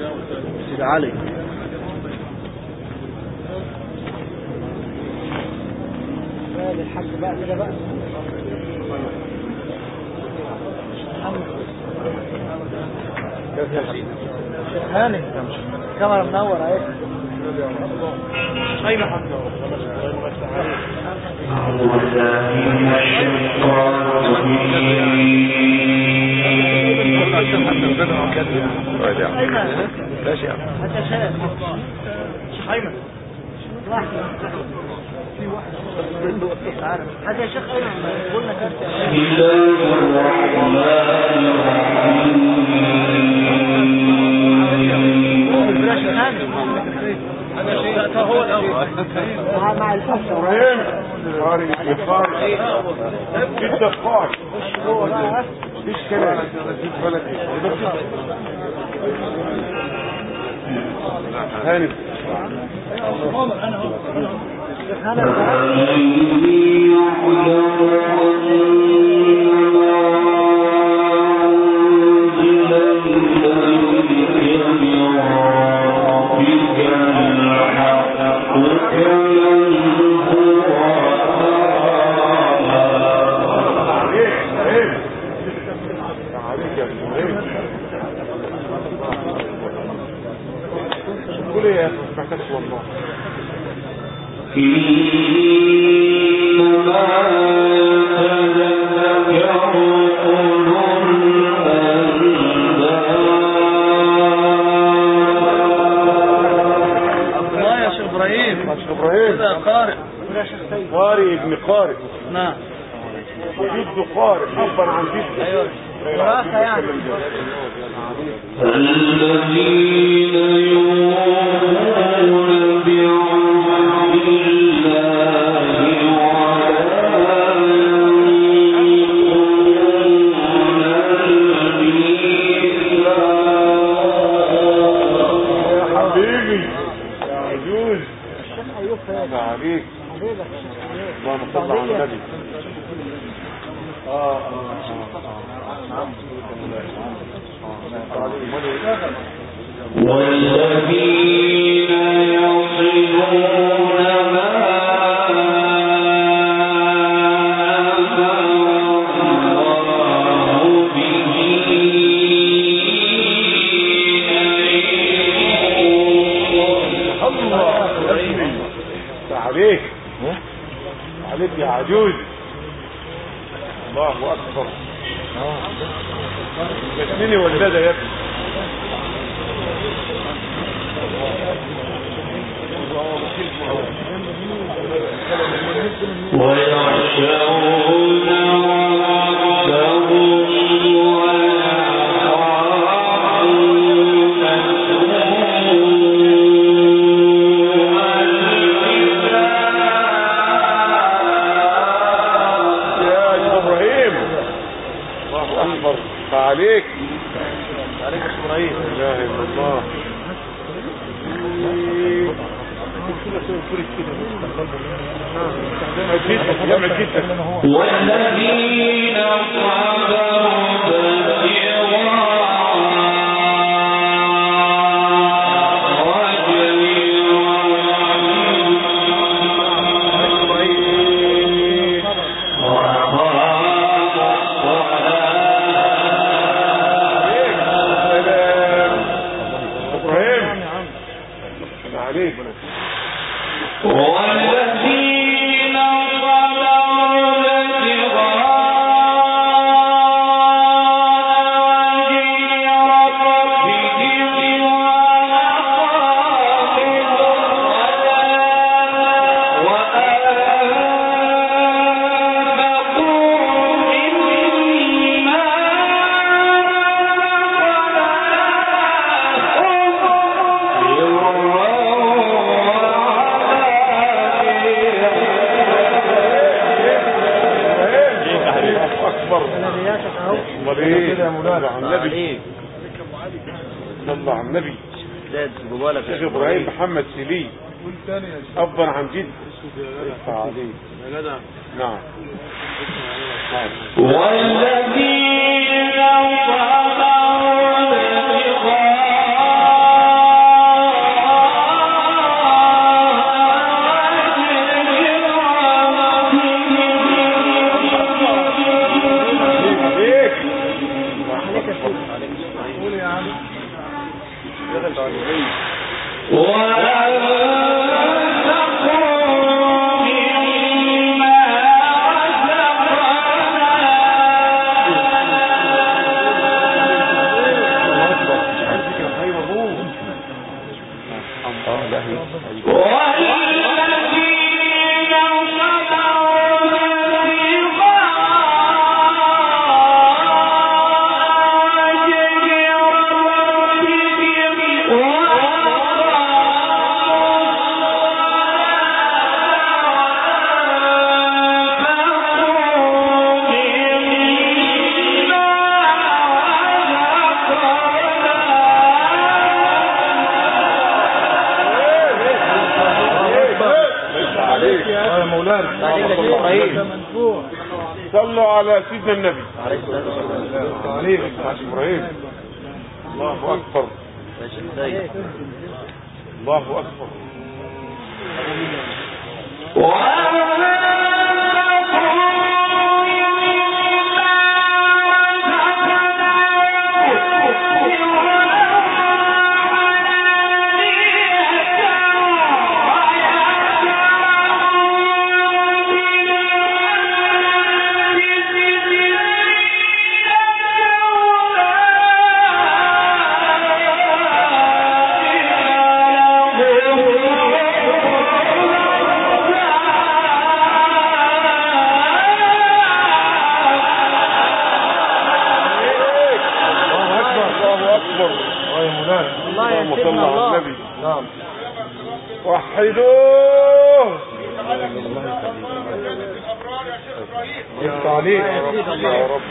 سيد علي. الحق بقى كده بقى. شيخ هاني الكاميرا منور اهي. اين حتى هذا يا شيخ ايمن قلنا كده هو الاول مع الفصل قاري جدا قاري مفيش كلام هاني قارئ ابن قارئ. نعم جد قارئ حبا عن جد. ايوه دراسة يعني. الذين يؤمنون بعهد الله يا حبيبي يا عجوز عليك. اللهم صل على النبي. والذين يصلون ما أمره به الله عليك عليك يا عجوز. الله أكبر. جسمني ولدها يا ابني. ويخشون ربهم عليك عليك إبراهيم. لا إله إلا الله. والذين صلى على النبي. شيخ ابراهيم محمد سليم افضل عن جد. عليه نعم. والذين صبروا صلوا على سيدنا النبي عليه الصلاة والسلام. الله أكبر الله أكبر. وحدوه عليك يا رب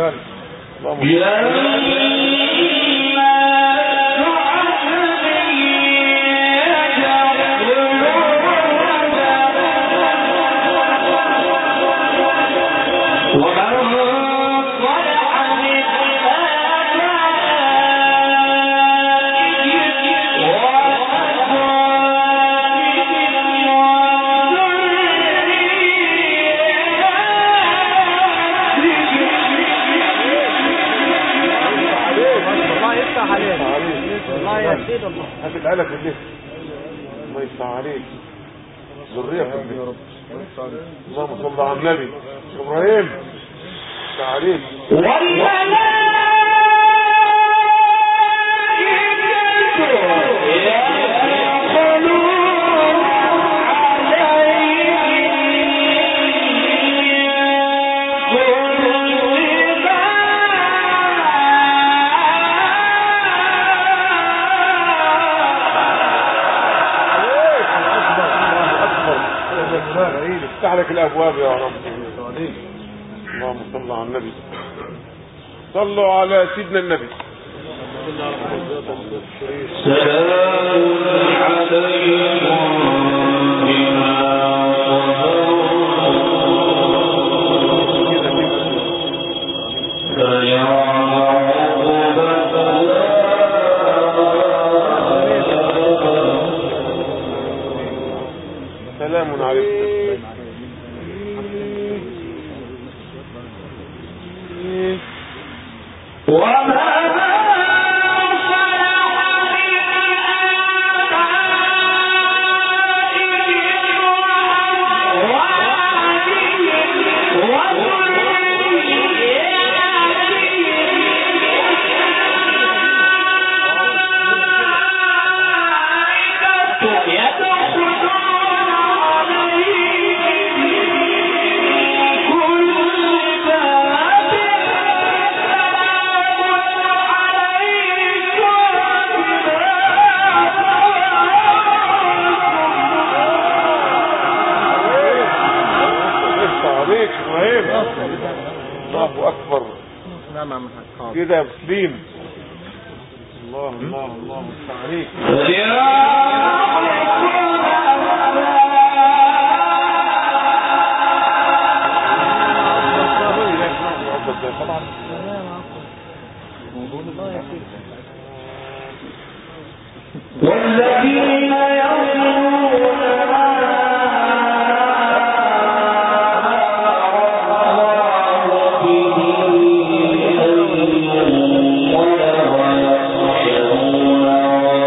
هات الآلة كلها. الله يفتح عليك ذرية يا رب. اللهم صل على النبي إبراهيم يفتح عليك. افتح لك الابواب يا رب. اللهم صل على النبي. صلوا على سيدنا النبي. سلام عليكم سلام عليكم. الله أكبر كده يا مسلم. الله الله الله عليك. طبعا والذين يؤمنون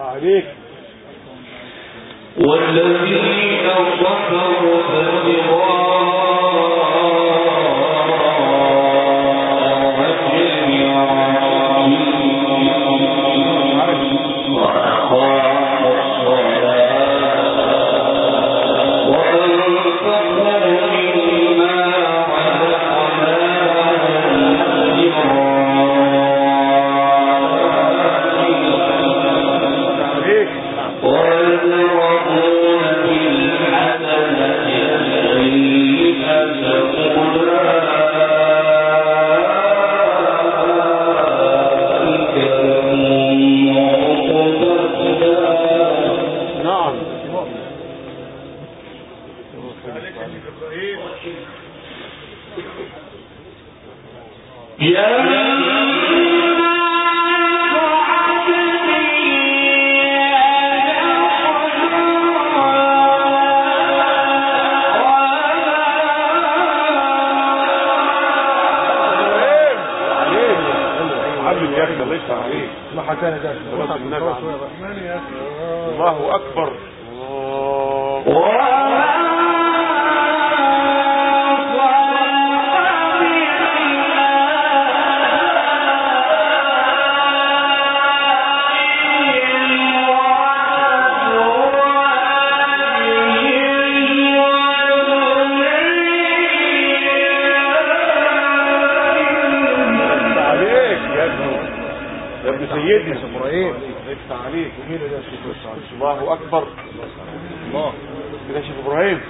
عليك. والذين صبروا الله أكبر. سيدنا ابراهيم يفتح عليك. الله اكبر. الله كده شيخ ابراهيم.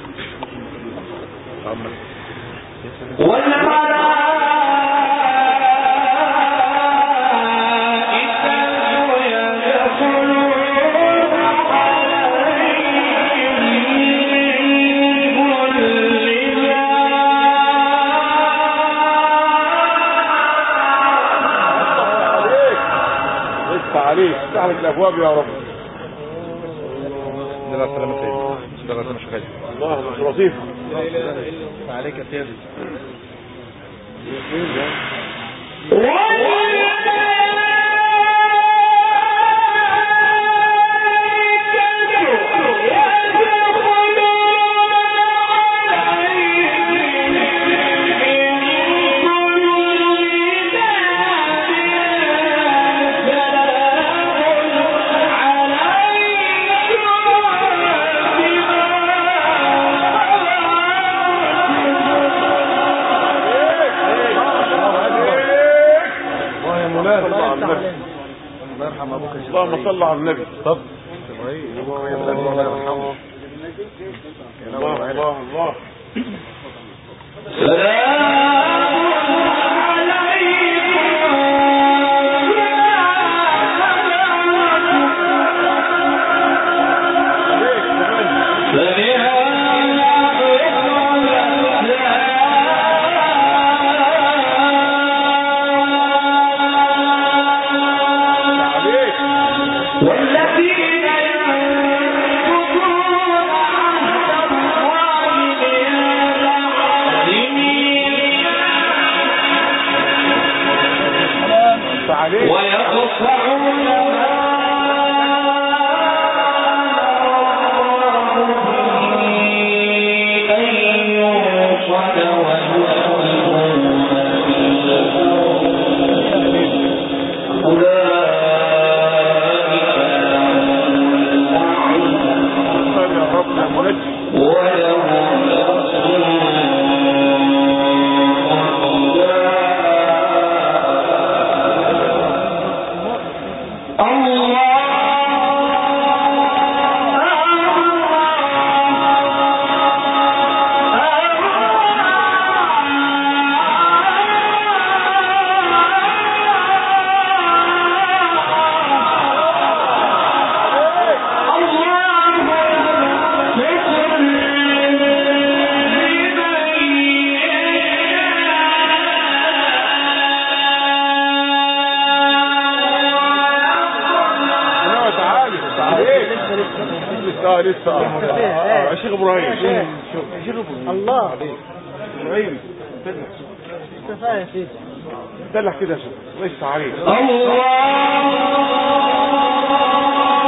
عليك افتح لك الابواب يا رب. الله سلامة سيدي. الله مش خالد. الله مش لطيف. عليك يا سيدي. اللهم صل على النبي. طب الله الله الله. لسه شيخ ابراهيم. الله ابراهيم كفايه يا سيدي. دلع كده يا شيخ الله يفتح عليك. الله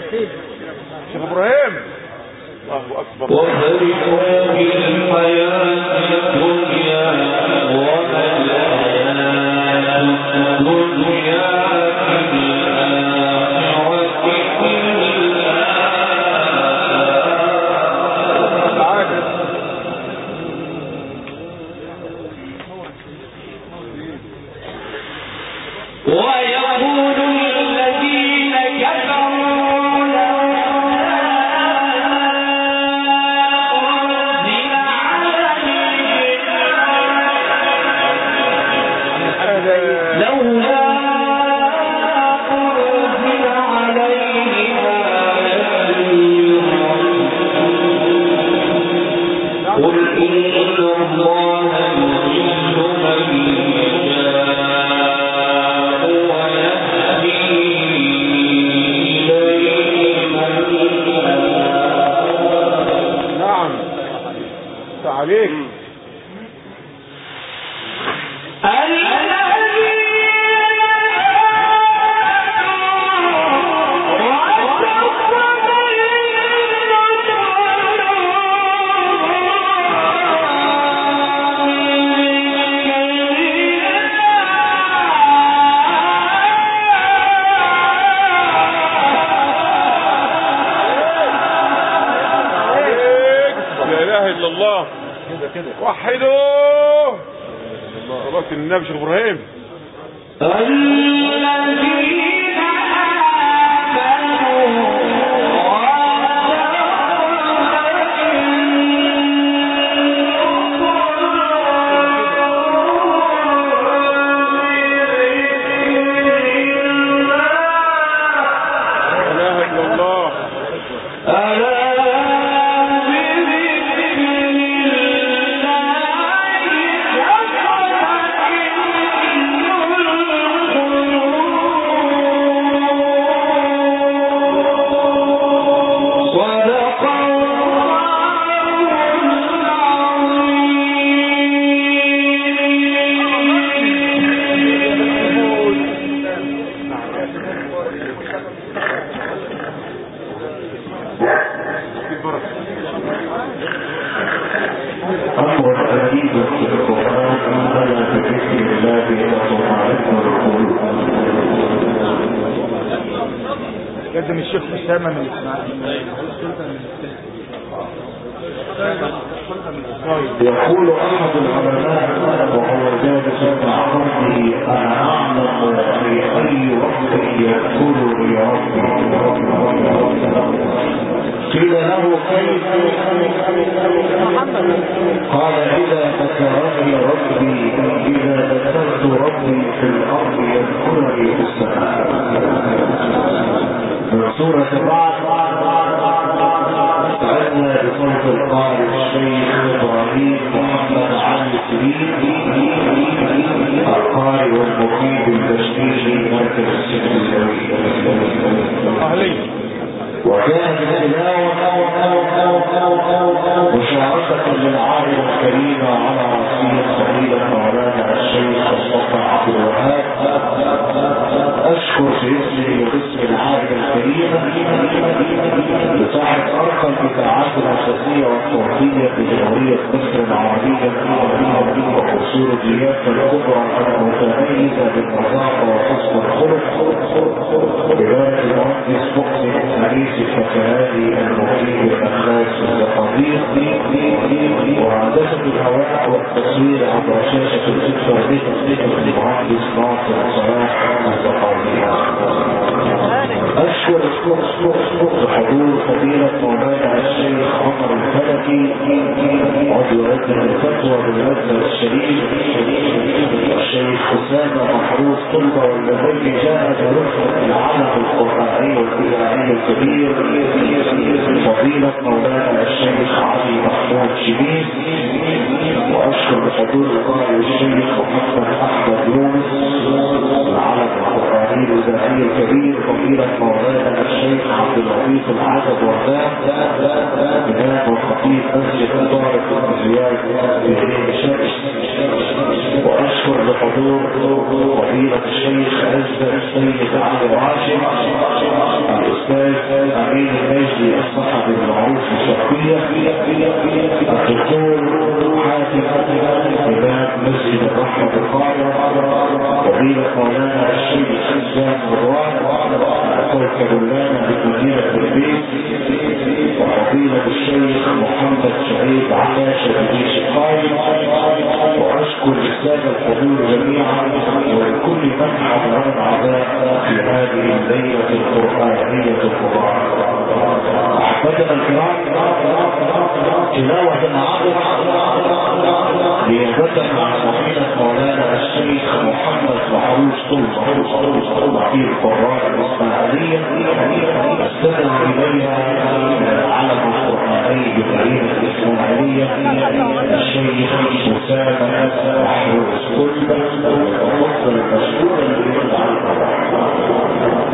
شيخ ابراهيم الله اكبر. وفرحوا بالحياة الدنيا وما الحياة الدنيا في الآخرة ويقول الذين كفروا لولا أنزل عليه آية قل إن الله يضل من يشاء ويهدي إليه من يناب. نعم عليك. الله كده وحدوا صلاة النبي شيخ ابراهيم. الذين لازم الشيخ أسامة من الإسماعيل. يقول أحد العلماء وهو جالس مع ربه أنا أعلم في أي وقت يذكرني ربي. قيل له كيف؟ قال إذا ذكرني ربي إذا ذكرت ربي في الأرض يذكرني في السماء. من سورة الرعد. استعدنا بصوت القارئ الشيخ إبراهيم محمد علي سليم القارئ والمفيد البشري مركز السجن الأهلي. وكانت التلاوة مشاركة للعالم الكريم على رأسية سبيل مولانا الشيخ مصطفى عبد الوهاب. أشكر في اسمي واسم العالم الكريم بصاحب أرقى الإذاعات الأساسية والصوتية في جمهورية مصر العربية وقصور الضيافة الكبرى المتميزة بالنظافة وحسن الخلق إدارة المهندس محسن حديث الفكهاني المفيد الأخلاق الزقاقيق وهندسة الهواء والتصوير عبر شاشة الإنترنت المهندس ناصر صلاح الزقاقيق. أشكر بحضور فضيلة مولانا الشيخ عمر الفلكي عضو لجنة الفتوى بالمجلس الشريف الشيخ أسامة محروس طلبة والذي جاء برفقة العمل القرآني والإذاعي الكبير فضيلة مولانا الشيخ علي محمود شبيب. وأشكر بحضور القارئ الشيخ محمد أحمد يونس العلم القرآني الإذاعي الكبير فضيلة مولانا الشيخ عبد اللطيف العدد وردان إمام وخطيب مسجد إدارة المزيات في عين شمس. وأشكر بحضور فضيلة الشيخ عزة السيد علي راشد الأستاذ أمين المجدي الصحفي المعروف في الشرقية الدكتور حاتم إمام مسجد الرحمة القاهرة فضيلة مولانا الشيخ حسان مروان كوكب بمدينة البيت وفضيلة الشيخ محمد سعيد عكاشة بجيش القائم وأشكر السادة الحضور جميعا ولكل من حضر العزاء في هذه الليلة القرآنية المباركة. أحبتنا الكرام تلاوة عظيمة ليهبة مع فضيلة مولانا الشيخ محمد محروس طلبة في القراء الإسماعيلية استدعى إليها العلم القرآني بمدينة الإسماعيلية الشيخ أسامة محروس طلبة وفضل المشهور